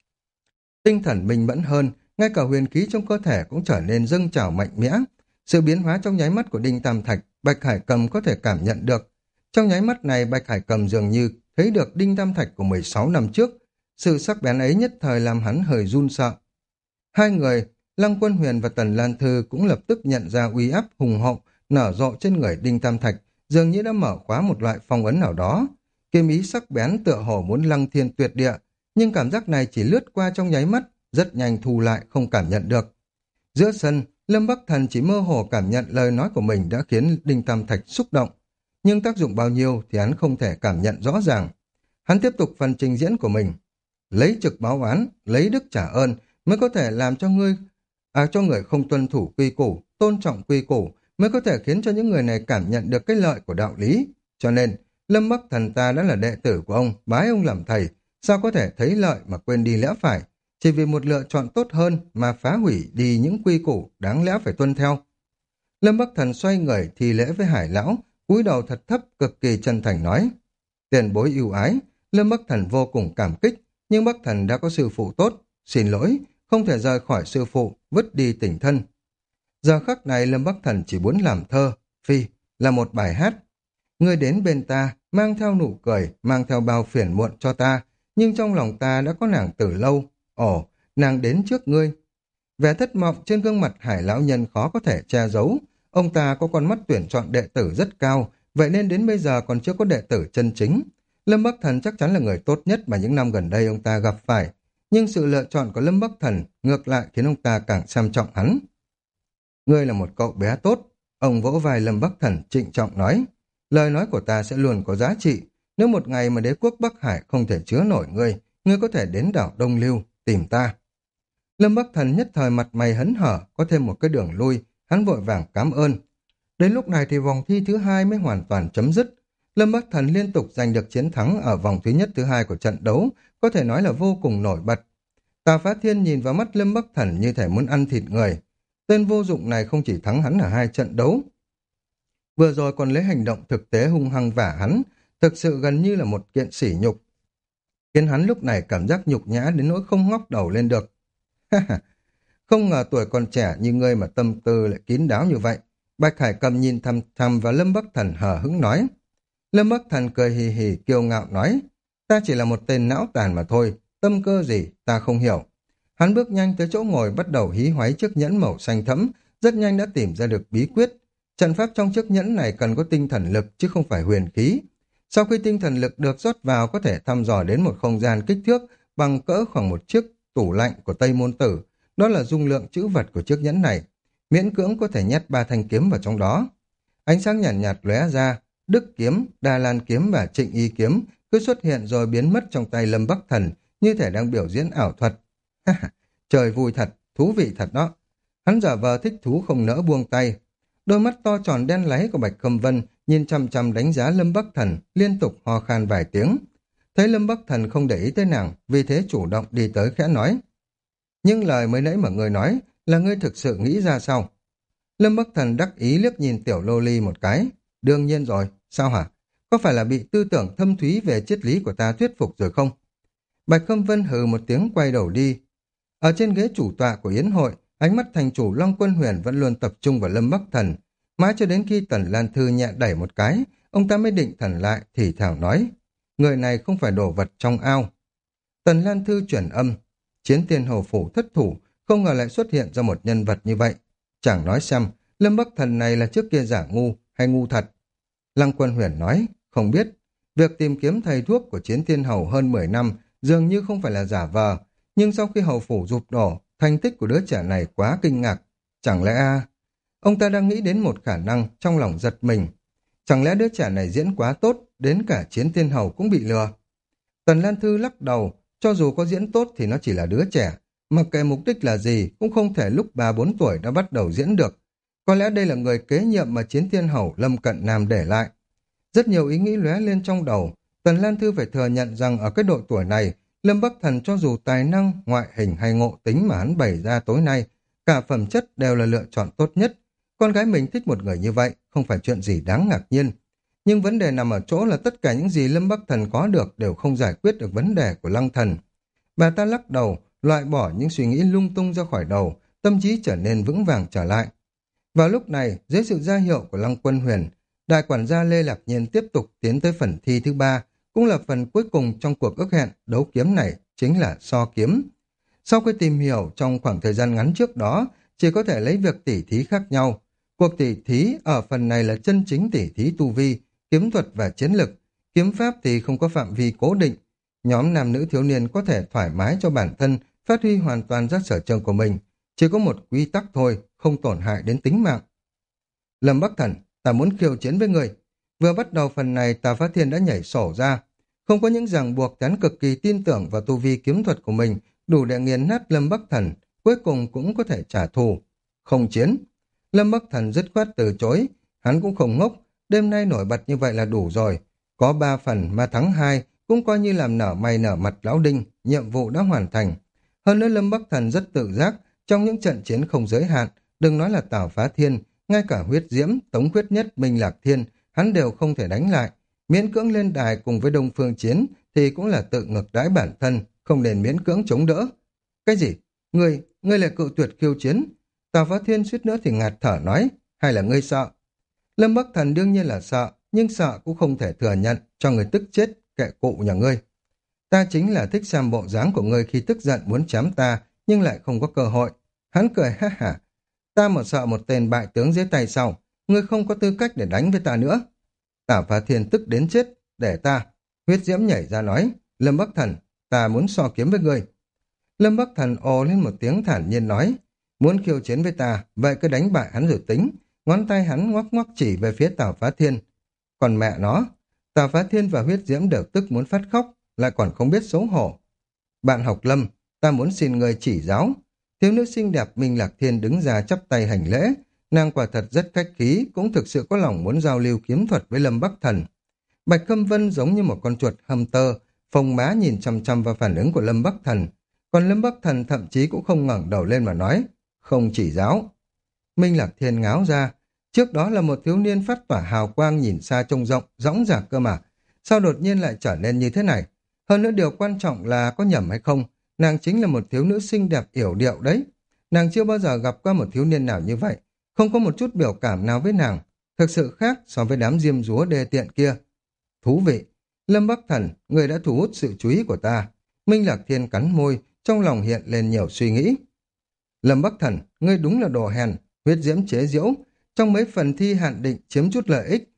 Tinh thần minh mẫn hơn, ngay cả huyền khí trong cơ thể cũng trở nên dâng trào mạnh mẽ. Sự biến hóa trong nháy mắt của Đinh Tam Thạch, Bạch Hải Cầm có thể cảm nhận được. Trong nháy mắt này, Bạch Hải Cầm dường như thấy được Đinh Tam Thạch của mười sáu năm trước. Sự sắc bén ấy nhất thời làm hắn hơi run sợ. Hai người, Lăng Quân Huyền và Tần Lan Thư cũng lập tức nhận ra uy áp hùng hậu nở rộ trên người Đinh Tam Thạch, dường như đã mở khóa một loại phong ấn nào đó. Kiếm ý sắc bén tựa hồ muốn lăng thiên tuyệt địa, nhưng cảm giác này chỉ lướt qua trong nháy mắt, rất nhanh thu lại không cảm nhận được. Giữa sân, Lâm Bắc Thần chỉ mơ hồ cảm nhận lời nói của mình đã khiến Đinh Tam Thạch xúc động, nhưng tác dụng bao nhiêu thì hắn không thể cảm nhận rõ ràng. Hắn tiếp tục phần trình diễn của mình. Lấy trực báo oán, lấy đức trả ơn mới có thể làm cho ngươi, à cho người không tuân thủ quy củ, tôn trọng quy củ, mới có thể khiến cho những người này cảm nhận được cái lợi của đạo lý. Cho nên, Lâm Bắc Thần ta đã là đệ tử của ông, bái ông làm thầy, sao có thể thấy lợi mà quên đi lẽ phải, chỉ vì một lựa chọn tốt hơn mà phá hủy đi những quy củ đáng lẽ phải tuân theo. Lâm Bắc Thần xoay người thi lễ với Hải lão, cúi đầu thật thấp cực kỳ chân thành nói: tiền bối ưu ái. Lâm Bắc Thần vô cùng cảm kích, nhưng Bắc Thần đã có sư phụ tốt, xin lỗi, không thể rời khỏi sư phụ, vứt đi tình thân. Giờ khắc này Lâm Bắc Thần chỉ muốn làm thơ, phi, là một bài hát. Ngươi đến bên ta, mang theo nụ cười, mang theo bao phiền muộn cho ta, nhưng trong lòng ta đã có nàng từ lâu. Ồ, nàng đến trước ngươi. Vẻ thất vọng trên gương mặt Hải lão nhân khó có thể che giấu. Ông ta có con mắt tuyển chọn đệ tử rất cao, vậy nên đến bây giờ còn chưa có đệ tử chân chính. Lâm Bắc Thần chắc chắn là người tốt nhất mà những năm gần đây ông ta gặp phải, nhưng sự lựa chọn của Lâm Bắc Thần ngược lại khiến ông ta càng xem trọng hắn. Ngươi là một cậu bé tốt. Ông vỗ vai Lâm Bắc Thần trịnh trọng nói, lời nói của ta sẽ luôn có giá trị. Nếu một ngày mà đế quốc Bắc Hải không thể chứa nổi ngươi, ngươi có thể đến đảo Đông Lưu tìm ta. Lâm Bắc Thần nhất thời mặt mày hấn hở, có thêm một cái đường lui, hắn vội vàng cảm ơn. Đến lúc này thì vòng thi thứ hai mới hoàn toàn chấm dứt. Lâm Bắc Thần liên tục giành được chiến thắng ở vòng thứ nhất thứ hai của trận đấu, có thể nói là vô cùng nổi bật. Tào Phá Thiên nhìn vào mắt Lâm Bắc Thần như thể muốn ăn thịt người. Tên vô dụng này không chỉ thắng hắn ở hai trận đấu, Vừa rồi còn lấy hành động thực tế hung hăng vả hắn, thực sự gần như là một kiện sỉ nhục, khiến hắn lúc này cảm giác nhục nhã đến nỗi không ngóc đầu lên được. Không ngờ tuổi còn trẻ như ngươi mà tâm tư lại kín đáo như vậy. Bạch Hải Cầm nhìn thầm thầm vào Lâm Bắc Thần hờ hững nói. Lâm Bắc Thần cười hì hì kiêu ngạo nói, ta chỉ là một tên não tàn mà thôi, tâm cơ gì ta không hiểu. Hắn bước nhanh tới chỗ ngồi bắt đầu hí hoáy chiếc nhẫn màu xanh thẫm, rất nhanh đã tìm ra được bí quyết. Trận pháp trong chiếc nhẫn này cần có tinh thần lực chứ không phải huyền khí. Sau khi tinh thần lực được rót vào có thể thăm dò đến một không gian kích thước bằng cỡ khoảng một chiếc tủ lạnh của Tây Môn Tử. Đó là dung lượng trữ vật của chiếc nhẫn này. Miễn cưỡng có thể nhét ba thanh kiếm vào trong đó. Ánh sáng nhàn nhạt, nhạt lóe ra, Đức kiếm, Đà Lan kiếm và Trịnh Y kiếm cứ xuất hiện rồi biến mất trong tay Lâm Bắc Thần, như thể đang biểu diễn ảo thuật. Trời vui thật, thú vị thật đó. Hắn giả vờ thích thú không nỡ buông tay. Đôi mắt to tròn đen láy của Bạch Khâm Vân nhìn chăm chăm đánh giá Lâm Bắc Thần, liên tục ho khan vài tiếng. Thấy Lâm Bắc Thần không để ý tới nàng, vì thế chủ động đi tới khẽ nói. Nhưng lời mới nãy mà ngươi nói là ngươi thực sự nghĩ ra sao? Lâm Bắc Thần đắc ý liếc nhìn tiểu lô ly một cái. Đương nhiên rồi, sao hả? Có phải là bị tư tưởng thâm thúy về triết lý của ta thuyết phục rồi không? Bạch Khâm Vân hừ một tiếng quay đầu đi. Ở trên ghế chủ tọa của yến hội, ánh mắt thành chủ Long Quân Huyền vẫn luôn tập trung vào Lâm Bắc Thần. Mãi cho đến khi Tần Lan Thư nhẹ đẩy một cái, ông ta mới định thần lại thì thảo nói. Người này không phải đồ vật trong ao. Tần Lan Thư chuyển âm. Chiến Thiên Hầu Phủ thất thủ, không ngờ lại xuất hiện ra một nhân vật như vậy. Chẳng nói xem, Lâm Bắc Thần này là trước kia giả ngu hay ngu thật. Lăng Quân Huyền nói, không biết. Việc tìm kiếm thầy thuốc của Chiến Thiên Hầu hơn mười năm dường như không phải là giả vờ. Nhưng sau khi Hầu Phủ rụp đổ, thành tích của đứa trẻ này quá kinh ngạc. Chẳng lẽ a ông ta đang nghĩ đến một khả năng trong lòng giật mình. Chẳng lẽ đứa trẻ này diễn quá tốt, đến cả Chiến Thiên Hầu cũng bị lừa. Tần Lan Thư lắc đầu, cho dù có diễn tốt thì nó chỉ là đứa trẻ. Mặc kệ mục đích là gì cũng không thể lúc ba bốn tuổi đã bắt đầu diễn được. Có lẽ đây là người kế nhiệm mà Chiến Thiên Hầu Lâm Cận Nam để lại. Rất nhiều ý nghĩ lóe lên trong đầu. Tần Lan Thư phải thừa nhận rằng ở cái độ tuổi này, Lâm Bắc Thần cho dù tài năng, ngoại hình hay ngộ tính mà hắn bày ra tối nay, cả phẩm chất đều là lựa chọn tốt nhất. Con gái mình thích một người như vậy, không phải chuyện gì đáng ngạc nhiên. Nhưng vấn đề nằm ở chỗ là tất cả những gì Lâm Bắc Thần có được đều không giải quyết được vấn đề của Lăng Thần. Bà ta lắc đầu, loại bỏ những suy nghĩ lung tung ra khỏi đầu, tâm trí trở nên vững vàng trở lại. Vào lúc này, dưới sự ra hiệu của Lăng Quân Huyền, đại quản gia Lê Lạc Nhiên tiếp tục tiến tới phần thi thứ ba, cũng là phần cuối cùng trong cuộc ước hẹn đấu kiếm này, chính là so kiếm. Sau khi tìm hiểu trong khoảng thời gian ngắn trước đó, chỉ có thể lấy việc tỉ thí khác nhau. Cuộc tỉ thí ở phần này là chân chính tỉ thí tu vi, kiếm thuật và chiến lực. Kiếm pháp thì không có phạm vi cố định. Nhóm nam nữ thiếu niên có thể thoải mái cho bản thân, phát huy hoàn toàn ra sở trường của mình. Chỉ có một quy tắc thôi, không tổn hại đến tính mạng. Lâm Bắc Thần, ta muốn khiêu chiến với người. Vừa bắt đầu phần này, Tà Phá Thiên đã nhảy sổ ra. Không có những ràng buộc, hắn cực kỳ tin tưởng vào tu vi kiếm thuật của mình, đủ để nghiền nát Lâm Bắc Thần, cuối cùng cũng có thể trả thù. Không chiến. Lâm Bắc Thần dứt khoát từ chối, hắn cũng không ngốc, đêm nay nổi bật như vậy là đủ rồi. Có ba phần mà thắng hai, cũng coi như làm nở mày nở mặt lão đinh, nhiệm vụ đã hoàn thành. Hơn nữa Lâm Bắc Thần rất tự giác, trong những trận chiến không giới hạn, đừng nói là Tào Phá Thiên, ngay cả Huyết Diễm, Tống Khuyết Nhất, Minh Lạc Thiên, hắn đều không thể đánh lại. Miễn cưỡng lên đài cùng với Đông Phương chiến thì cũng là tự ngược đãi bản thân, không nên miễn cưỡng chống đỡ. Cái gì? Ngươi, ngươi lại cự tuyệt khiêu chiến? Tào Phá Thiên suýt nữa thì ngạt thở nói, hay là ngươi sợ? Lâm Bắc Thần đương nhiên là sợ, nhưng sợ cũng không thể thừa nhận, cho người tức chết, kệ cụ nhà ngươi. Ta chính là thích xem bộ dáng của ngươi khi tức giận muốn chém ta, nhưng lại không có cơ hội. Hắn cười ha hả, ta mà sợ một tên bại tướng dưới tay sau, ngươi không có tư cách để đánh với ta nữa. Tào Phá Thiên tức đến chết, để ta. Huyết Diễm nhảy ra nói, Lâm Bắc Thần, ta muốn so kiếm với ngươi. Lâm Bắc Thần ồ lên một tiếng thản nhiên nói, muốn khiêu chiến với ta, vậy cứ đánh bại hắn rồi tính. Ngón tay hắn ngoắc ngoắc chỉ về phía Tào Phá Thiên. Còn mẹ nó, Tào Phá Thiên và Huyết Diễm đều tức muốn phát khóc, lại còn không biết xấu hổ. Bạn học Lâm, ta muốn xin người chỉ giáo. Thiếu nữ xinh đẹp Minh Lạc Thiên đứng ra chắp tay hành lễ. Nàng quả thật rất khách khí, cũng thực sự có lòng muốn giao lưu kiếm thuật với Lâm Bắc Thần. Bạch Khâm Vân giống như một con chuột hâm tơ, phồng má nhìn chăm chăm vào phản ứng của Lâm Bắc Thần. Còn Lâm Bắc Thần thậm chí cũng không ngẩng đầu lên mà nói, không chỉ giáo. Minh Lạc Thiên ngáo ra, Trước đó là một thiếu niên phát tỏa hào quang nhìn xa trông rộng, dõng dạc cơ mà. Sao đột nhiên lại trở nên như thế này? Hơn nữa điều quan trọng là có nhầm hay không, nàng chính là một thiếu nữ xinh đẹp yểu điệu đấy. Nàng chưa bao giờ gặp qua một thiếu niên nào như vậy, không có một chút biểu cảm nào với nàng. Thực sự khác so với đám diêm dúa đê tiện kia. Thú vị, Lâm Bắc Thần, người đã thu hút sự chú ý của ta. Minh Lạc Thiên cắn môi, trong lòng hiện lên nhiều suy nghĩ. Lâm Bắc Thần, ngươi đúng là đồ hèn, huyết diễm chế giễu, trong mấy phần thi hạn định chiếm chút lợi ích.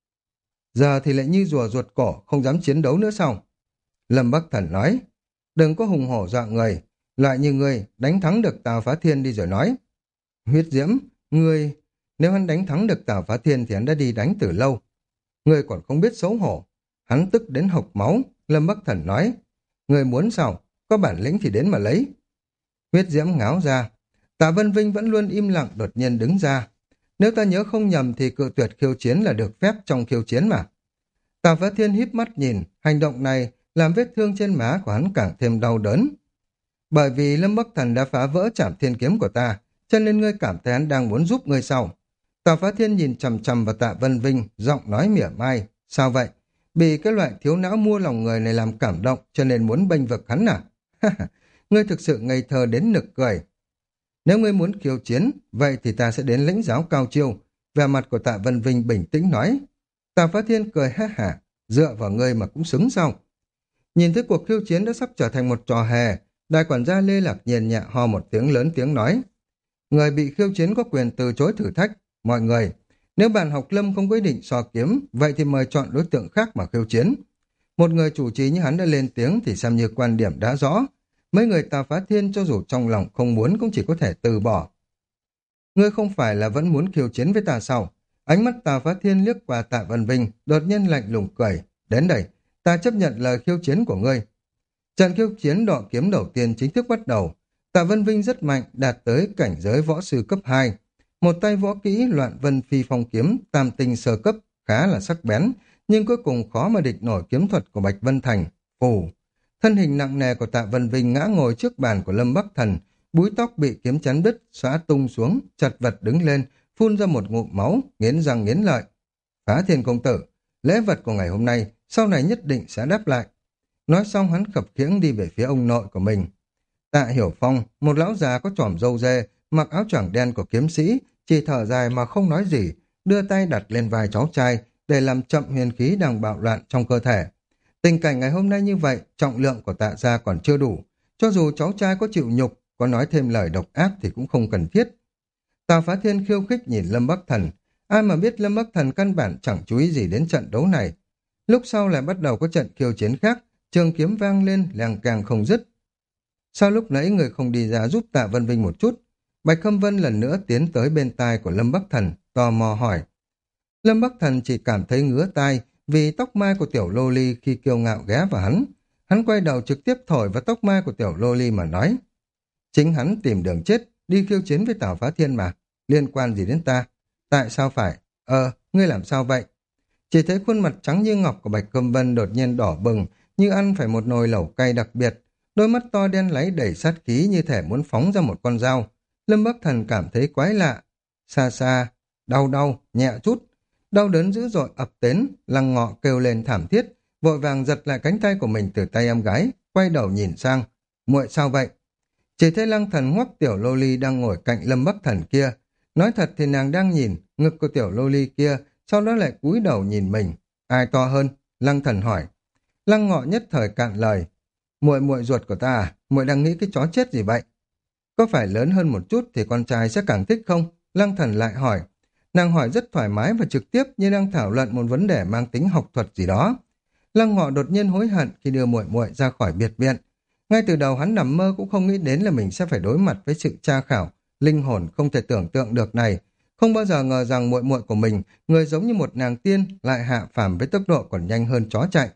Giờ thì lại như rùa ruột cổ, không dám chiến đấu nữa sao? Lâm Bắc Thần nói, đừng có hùng hổ dọa người, loại như ngươi đánh thắng được Tào Phá Thiên đi rồi nói. Huyết diễm, ngươi, nếu hắn đánh thắng được Tào Phá Thiên thì hắn đã đi đánh từ lâu. Ngươi còn không biết xấu hổ. Hắn tức đến hộc máu, Lâm Bắc Thần nói, ngươi muốn sao, có bản lĩnh thì đến mà lấy. Huyết diễm ngáo ra, Tạ Vân Vinh vẫn luôn im lặng đột nhiên đứng ra. Nếu ta nhớ không nhầm thì cự tuyệt khiêu chiến là được phép trong khiêu chiến mà. Tào Phá Thiên híp mắt nhìn, hành động này làm vết thương trên má của hắn càng thêm đau đớn. Bởi vì Lâm Bắc Thần đã phá vỡ trảm thiên kiếm của ta, cho nên ngươi cảm thấy hắn đang muốn giúp ngươi sau. Tào Phá Thiên nhìn chằm chằm vào Tạ Vân Vinh, giọng nói mỉa mai. Sao vậy? Bị cái loại thiếu não mua lòng người này làm cảm động cho nên muốn bênh vực hắn à? Ngươi thực sự ngây thơ đến nực cười. Nếu ngươi muốn khiêu chiến, vậy thì ta sẽ đến lĩnh giáo cao chiêu. Vẻ mặt của Tạ Vân Vinh bình tĩnh nói. Tào Phá Thiên cười ha hả, dựa vào ngươi mà cũng xứng sao? Nhìn thấy cuộc khiêu chiến đã sắp trở thành một trò hề, đại quản gia Lê Lạc Nhiên nhẹ ho một tiếng lớn tiếng nói. Người bị khiêu chiến có quyền từ chối thử thách. Mọi người, nếu bạn học Lâm không có ý định so kiếm, vậy thì mời chọn đối tượng khác mà khiêu chiến. Một người chủ trì như hắn đã lên tiếng thì xem như quan điểm đã rõ. Mấy người Tào Phá Thiên cho dù trong lòng không muốn cũng chỉ có thể từ bỏ. Ngươi không phải là vẫn muốn khiêu chiến với ta sao? Ánh mắt Tào Phá Thiên liếc qua Tạ Văn Vinh, đột nhiên lạnh lùng cười. Đến đây, ta chấp nhận lời khiêu chiến của ngươi. Trận khiêu chiến đọ kiếm đầu tiên chính thức bắt đầu. Tạ Vân Vinh rất mạnh, đạt tới cảnh giới võ sư cấp hai. Một tay võ kỹ loạn vân phi phong kiếm, tam tinh sơ cấp, khá là sắc bén, nhưng cuối cùng khó mà địch nổi kiếm thuật của Bạch Vân Thành. Phù! Thân hình nặng nề của Tạ Vân Vinh ngã ngồi trước bàn của Lâm Bắc Thần, búi tóc bị kiếm chắn đứt, xóa tung xuống, chật vật đứng lên, phun ra một ngụm máu, nghiến răng nghiến lợi. Phá Thiên công tử, lễ vật của ngày hôm nay, sau này nhất định sẽ đáp lại. Nói xong hắn khập khiễng đi về phía ông nội của mình. Tạ Hiểu Phong, một lão già có chòm râu dê, mặc áo choàng đen của kiếm sĩ, chỉ thở dài mà không nói gì, đưa tay đặt lên vai cháu trai để làm chậm huyền khí đang bạo loạn trong cơ thể. Tình cảnh ngày hôm nay như vậy, trọng lượng của Tạ gia còn chưa đủ. Cho dù cháu trai có chịu nhục, có nói thêm lời độc ác thì cũng không cần thiết. Tào Phá Thiên khiêu khích nhìn Lâm Bắc Thần. Ai mà biết Lâm Bắc Thần căn bản chẳng chú ý gì đến trận đấu này. Lúc sau lại bắt đầu có trận khiêu chiến khác, trường kiếm vang lên, leng càng không dứt. Sao lúc nãy người không đi ra giúp Tạ Vân Vinh một chút? Bạch Khâm Vân lần nữa tiến tới bên tai của Lâm Bắc Thần, tò mò hỏi. Lâm Bắc Thần chỉ cảm thấy ngứa tai vì tóc mai của tiểu lô ly khi kiêu ngạo ghé vào hắn. Hắn quay đầu trực tiếp thổi vào tóc mai của tiểu lô ly mà nói. Chính hắn tìm đường chết, đi khiêu chiến với Tào Phá Thiên mà. Liên quan gì đến ta? Tại sao phải? Ờ, ngươi làm sao vậy? Chỉ thấy khuôn mặt trắng như ngọc của Bạch Khâm Vân đột nhiên đỏ bừng, như ăn phải một nồi lẩu cay đặc biệt. Đôi mắt to đen láy đầy sát khí như thể muốn phóng ra một con dao. Lâm Bắc Thần cảm thấy quái lạ. Xa xa, đau đau, nhẹ chút. Đau đớn dữ dội ập đến, Lăng Ngọ kêu lên thảm thiết, vội vàng giật lại cánh tay của mình từ tay em gái, quay đầu nhìn sang. Muội sao vậy? Chỉ thấy Lăng Thần ngoắc tiểu lô ly đang ngồi cạnh Lâm Bắc Thần kia. Nói thật thì nàng đang nhìn ngực của tiểu lô ly kia, sau đó lại cúi đầu nhìn mình. Ai to hơn? Lăng Thần hỏi. Lăng Ngọ nhất thời cạn lời. Muội muội ruột của ta à? Muội đang nghĩ cái chó chết gì vậy? Có phải lớn hơn một chút thì con trai sẽ càng thích không? Lăng Thần lại hỏi. Nàng hỏi rất thoải mái và trực tiếp như đang thảo luận một vấn đề mang tính học thuật gì đó. Lăng Ngọ đột nhiên hối hận khi đưa muội muội ra khỏi biệt viện. Ngay từ đầu hắn nằm mơ cũng không nghĩ đến là mình sẽ phải đối mặt với sự tra khảo, linh hồn không thể tưởng tượng được này. Không bao giờ ngờ rằng muội muội của mình, người giống như một nàng tiên, lại hạ phàm với tốc độ còn nhanh hơn chó chạy.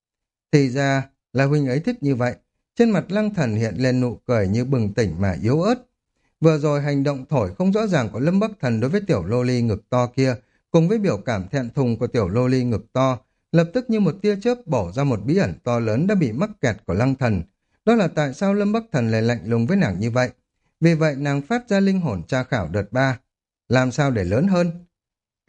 Thì ra là huynh ấy thích như vậy. Trên mặt Lăng Thần hiện lên nụ cười như bừng tỉnh mà yếu ớt. Vừa rồi hành động thổi không rõ ràng của Lâm Bắc Thần đối với tiểu lô ly ngực to kia, cùng với biểu cảm thẹn thùng của tiểu lô ly ngực to, lập tức như một tia chớp bổ ra một bí ẩn to lớn đã bị mắc kẹt của Lăng Thần. Đó là tại sao Lâm Bắc Thần lại lạnh lùng với nàng như vậy. Vì vậy nàng phát ra linh hồn tra khảo đợt ba. Làm sao để lớn hơn?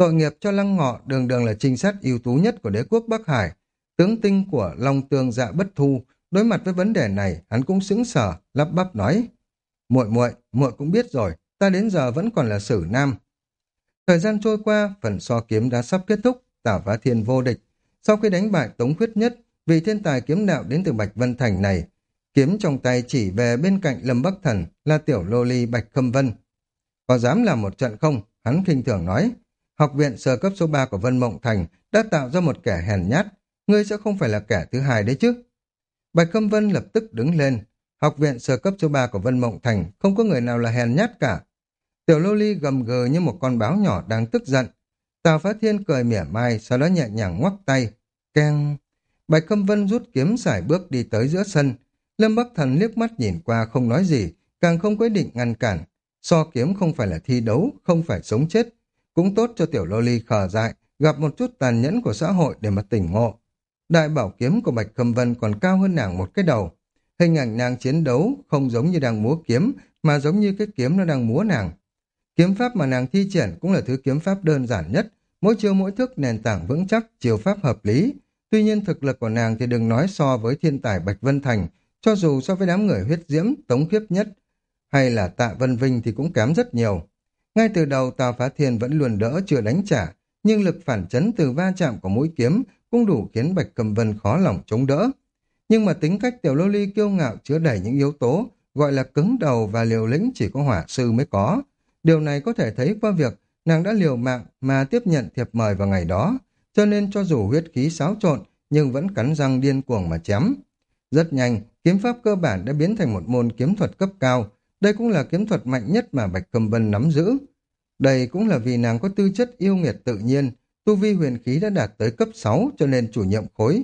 Tội nghiệp cho Lăng Ngọ, đường đường là trinh sát ưu tú nhất của đế quốc Bắc Hải, tướng tinh của Long Tương Dạ Bất Thu, đối mặt với vấn đề này, hắn cũng sững sờ, lắp bắp nói: "Muội muội, muội cũng biết rồi, ta đến giờ vẫn còn là Sử Nam." Thời gian trôi qua, phần so kiếm đã sắp kết thúc, Tào Phá Thiên vô địch. Sau khi đánh bại Tống Khuyết Nhất, vị thiên tài kiếm đạo đến từ Bạch Vân Thành này, kiếm trong tay chỉ về bên cạnh Lâm Bắc Thần là tiểu lô ly Bạch Khâm Vân. "Có dám làm một trận không?" Hắn khinh thường nói. "Học viện sơ cấp số ba của Vân Mộng Thành đã tạo ra một kẻ hèn nhát, ngươi sẽ không phải là kẻ thứ hai đấy chứ?" Bạch Khâm Vân lập tức đứng lên. "Học viện sơ cấp số ba của Vân Mộng Thành không có người nào là hèn nhát cả." Tiểu lô ly gầm gừ như một con báo nhỏ đang tức giận. Tào Phá Thiên cười mỉa mai, sau đó nhẹ nhàng ngoắc tay. Keng! Bạch Khâm Vân rút kiếm sải bước đi tới giữa sân. Lâm Bắc Thần liếc mắt nhìn qua không nói gì, càng không có ý định ngăn cản. So kiếm không phải là thi đấu, không phải sống chết. Cũng tốt cho tiểu lô ly khờ dại, gặp một chút tàn nhẫn của xã hội để mà tỉnh ngộ. Đại bảo kiếm của Bạch Khâm Vân còn cao hơn nàng một cái đầu. Hình ảnh nàng chiến đấu không giống như đang múa kiếm, mà giống như cái kiếm nó đang múa nàng. Kiếm pháp mà nàng thi triển cũng là thứ kiếm pháp đơn giản nhất, mỗi chiêu mỗi thức nền tảng vững chắc, chiêu pháp hợp lý. Tuy nhiên thực lực của nàng thì đừng nói so với thiên tài Bạch Vân Thành, cho dù so với đám người huyết diễm, Tống Khiếp Nhất hay là Tạ Vân Vinh thì cũng kém rất nhiều. Ngay từ đầu Tào Phá Thiên vẫn luôn đỡ chưa đánh trả, nhưng lực phản chấn từ va chạm của mũi kiếm cũng đủ khiến Bạch Cầm Vân khó lòng chống đỡ. Nhưng mà tính cách tiểu lô ly kiêu ngạo chứa đầy những yếu tố, gọi là cứng đầu và liều lĩnh chỉ có hỏa sư mới có. Điều này có thể thấy qua việc nàng đã liều mạng mà tiếp nhận thiệp mời vào ngày đó, cho nên cho dù huyết khí xáo trộn nhưng vẫn cắn răng điên cuồng mà chém. Rất nhanh, kiếm pháp cơ bản đã biến thành một môn kiếm thuật cấp cao, đây cũng là kiếm thuật mạnh nhất mà Bạch Cầm Vân nắm giữ. Đây cũng là vì nàng có tư chất yêu nghiệt tự nhiên, tu vi huyền khí đã đạt tới cấp sáu cho nên chủ nhiệm khối.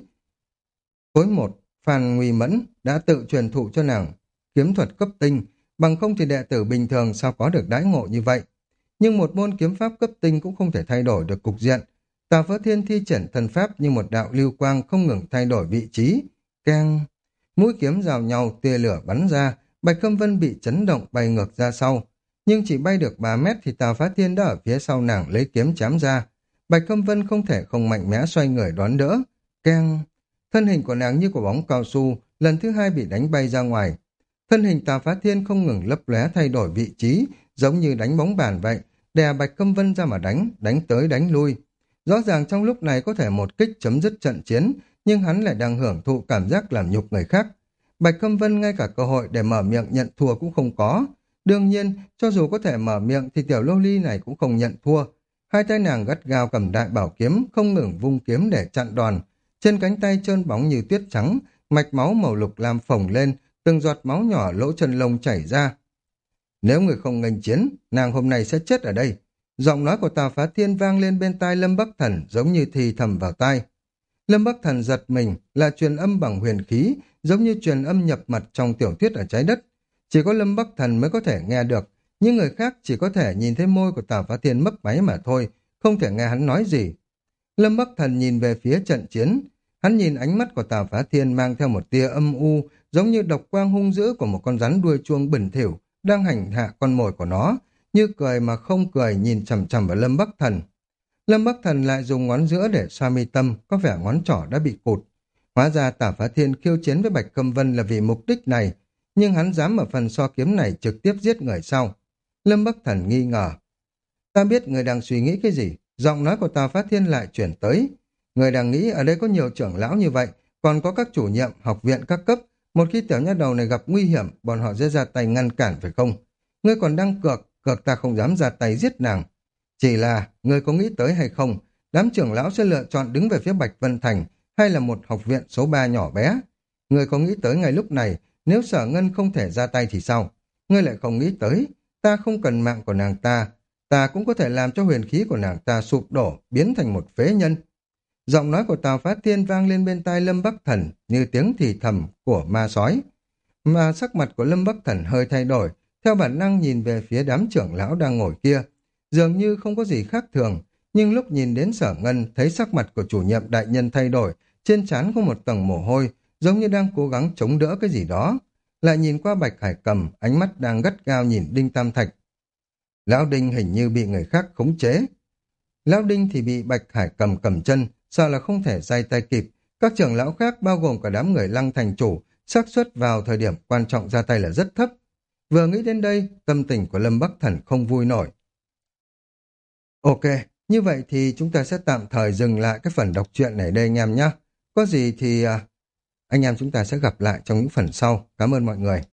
Khối một, Phan Nguy Mẫn đã tự truyền thụ cho nàng kiếm thuật cấp tinh, bằng không thì đệ tử bình thường sao có được đãi ngộ như vậy. Nhưng một môn kiếm pháp cấp tinh cũng không thể thay đổi được cục diện. Tào Phá Thiên thi triển thần pháp như một đạo lưu quang không ngừng thay đổi vị trí. Keng! Mũi kiếm giao nhau, tia lửa bắn ra, Bạch Khâm Vân bị chấn động bay ngược ra sau. Nhưng chỉ bay được ba mét thì Tào Phá Thiên đã ở phía sau nàng lấy kiếm chém ra. Bạch Khâm Vân không thể không mạnh mẽ xoay người đón đỡ. Keng! Thân hình của nàng như quả bóng cao su, lần thứ hai bị đánh bay ra ngoài. Thân hình Tào Phá Thiên không ngừng lấp lóe thay đổi vị trí, giống như đánh bóng bàn vậy, đè Bạch Khâm Vân ra mà đánh, đánh tới đánh lui. Rõ ràng trong lúc này có thể một kích chấm dứt trận chiến, nhưng hắn lại đang hưởng thụ cảm giác làm nhục người khác. Bạch Khâm Vân ngay cả cơ hội để mở miệng nhận thua cũng không có. Đương nhiên, cho dù có thể mở miệng thì tiểu lô ly này cũng không nhận thua. Hai tay nàng gắt gao cầm đại bảo kiếm, không ngừng vung kiếm để chặn đòn. Trên cánh tay trơn bóng như tuyết trắng, mạch máu màu lục lam phồng lên, từng giọt máu nhỏ lỗ chân lông chảy ra. Nếu người không nghênh chiến, nàng hôm nay sẽ chết ở đây. Giọng nói của Tào Phá Thiên vang lên bên tai Lâm Bắc Thần giống như thì thầm vào tai. Lâm Bắc Thần giật mình, là truyền âm bằng huyền khí, giống như truyền âm nhập mật trong tiểu thuyết ở trái đất. Chỉ có Lâm Bắc Thần mới có thể nghe được, nhưng người khác chỉ có thể nhìn thấy môi của Tào Phá Thiên mấp máy mà thôi, không thể nghe hắn nói gì. Lâm Bắc Thần nhìn về phía trận chiến, hắn nhìn ánh mắt của Tào Phá Thiên mang theo một tia âm u, giống như độc quang hung dữ của một con rắn đuôi chuông bẩn thỉu đang hành hạ con mồi của nó, như cười mà không cười nhìn chằm chằm vào Lâm Bắc Thần. Lâm Bắc Thần lại dùng ngón giữa để xoa mi tâm, có vẻ ngón trỏ đã bị cụt. Hóa ra Tào Phá Thiên khiêu chiến với Bạch Khâm Vân là vì mục đích này, nhưng hắn dám ở phần so kiếm này trực tiếp giết người sau. Lâm Bắc Thần nghi ngờ. Ta biết người đang suy nghĩ cái gì, giọng nói của Tào Phá Thiên lại chuyển tới. Người đang nghĩ ở đây có nhiều trưởng lão như vậy, còn có các chủ nhiệm, học viện các cấp. Một khi tiểu nha đầu này gặp nguy hiểm, bọn họ sẽ ra tay ngăn cản phải không? Ngươi còn đang cược, cược ta không dám ra tay giết nàng. Chỉ là, ngươi có nghĩ tới hay không, đám trưởng lão sẽ lựa chọn đứng về phía Bạch Vân Thành hay là một học viện số ba nhỏ bé? Ngươi có nghĩ tới ngay lúc này, nếu Sở Ngân không thể ra tay thì sao? Ngươi lại không nghĩ tới, ta không cần mạng của nàng ta, ta cũng có thể làm cho huyền khí của nàng ta sụp đổ, biến thành một phế nhân. Giọng nói của Tào Phá Thiên vang lên bên tai Lâm Bắc Thần như tiếng thì thầm của ma sói. Mà sắc mặt của Lâm Bắc Thần hơi thay đổi, theo bản năng nhìn về phía đám trưởng lão đang ngồi kia. Dường như không có gì khác thường, nhưng lúc nhìn đến Sở Ngân thấy sắc mặt của chủ nhiệm đại nhân thay đổi, trên trán có một tầng mồ hôi, giống như đang cố gắng chống đỡ cái gì đó. Lại nhìn qua Bạch Hải Cầm, ánh mắt đang gắt gao nhìn Đinh Tam Thạch. Lão Đinh hình như bị người khác khống chế. Lão Đinh thì bị Bạch Hải cầm cầm chân, sợ là không thể day tay kịp. Các trưởng lão khác bao gồm cả đám người Lăng thành chủ, xác suất vào thời điểm quan trọng ra tay là rất thấp. Vừa nghĩ đến đây, tâm tình của Lâm Bắc Thần không vui nổi. Ok, như vậy thì chúng ta sẽ tạm thời dừng lại cái phần đọc truyện này đây anh em nhé. Có gì thì à, anh em chúng ta sẽ gặp lại trong những phần sau. Cảm ơn mọi người.